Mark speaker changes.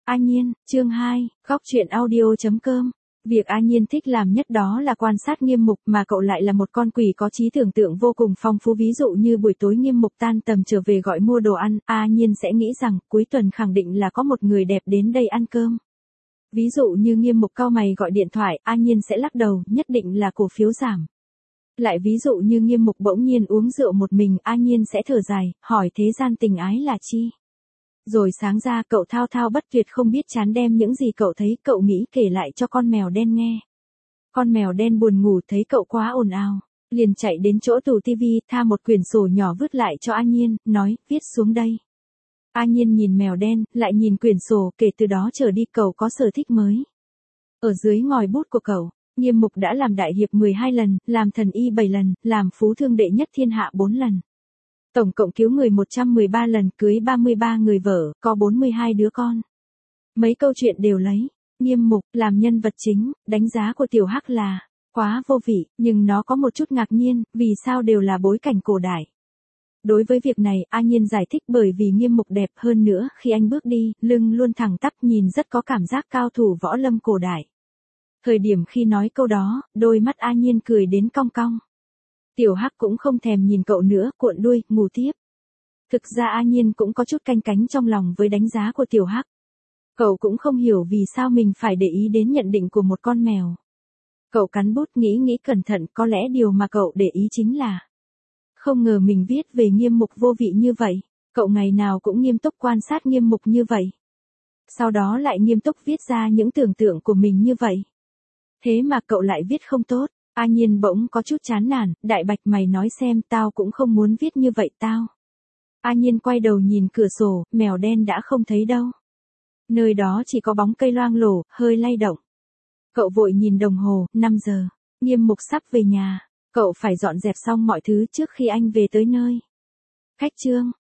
Speaker 1: A Nhiên, chương 2, góc truyện audio.com. Việc A Nhiên thích làm nhất đó là quan sát Nghiêm Mục, mà cậu lại là một con quỷ có trí tưởng tượng vô cùng phong phú. Ví dụ như buổi tối Nghiêm Mục tan tầm trở về gọi mua đồ ăn, A Nhiên sẽ nghĩ rằng cuối tuần khẳng định là có một người đẹp đến đây ăn cơm. Ví dụ như Nghiêm Mục cau mày gọi điện thoại, A Nhiên sẽ lắc đầu, nhất định là cổ phiếu giảm. Lại ví dụ như Nghiêm Mục bỗng nhiên uống rượu một mình, A Nhiên sẽ thở dài, hỏi thế gian tình ái là chi. Rồi sáng ra cậu thao thao bất tuyệt không biết chán đem những gì cậu thấy, cậu nghĩ kể lại cho con mèo đen nghe. Con mèo đen buồn ngủ thấy cậu quá ồn ào, liền chạy đến chỗ tủ tivi, tha một quyển sổ nhỏ vứt lại cho A Nhiên, nói, viết xuống đây. A Nhiên nhìn mèo đen, lại nhìn quyển sổ, kể từ đó trở đi cậu có sở thích mới. Ở dưới ngòi bút của cậu, Nghiêm Mục đã làm đại hiệp 12 lần, làm thần y 7 lần, làm phú thương đệ nhất thiên hạ 4 lần. Tổng cộng cứu người 113 lần, cưới 33 người vợ, có 42 đứa con. Mấy câu chuyện đều lấy Nghiêm Mục làm nhân vật chính, đánh giá của Tiểu Hắc là quá vô vị, nhưng nó có một chút ngạc nhiên, vì sao đều là bối cảnh cổ đại. Đối với việc này, A Nhiên giải thích bởi vì Nghiêm Mục đẹp, hơn nữa, khi anh bước đi, lưng luôn thẳng tắp, nhìn rất có cảm giác cao thủ võ lâm cổ đại. Thời điểm khi nói câu đó, đôi mắt A Nhiên cười đến cong cong. Tiểu Hắc cũng không thèm nhìn cậu nữa, cuộn đuôi, ngủ tiếp. Thực ra A Nhiên cũng có chút canh cánh trong lòng với đánh giá của Tiểu Hắc. Cậu cũng không hiểu vì sao mình phải để ý đến nhận định của một con mèo. Cậu cắn bút nghĩ cẩn thận, có lẽ điều mà cậu để ý chính là không ngờ mình viết về Nghiêm Mục vô vị như vậy. Cậu ngày nào cũng nghiêm túc quan sát Nghiêm Mục như vậy. Sau đó lại nghiêm túc viết ra những tưởng tượng của mình như vậy. Thế mà cậu lại viết không tốt. A Nhiên bỗng có chút chán nản, Đại Bạch mày nói xem, tao cũng không muốn viết như vậy tao. A Nhiên quay đầu nhìn cửa sổ, mèo đen đã không thấy đâu. Nơi đó chỉ có bóng cây loang lổ, hơi lay động. Cậu vội nhìn đồng hồ, 5 giờ. Nghiêm Mục sắp về nhà. Cậu phải dọn dẹp xong mọi thứ trước khi anh về tới nơi. Khách trương,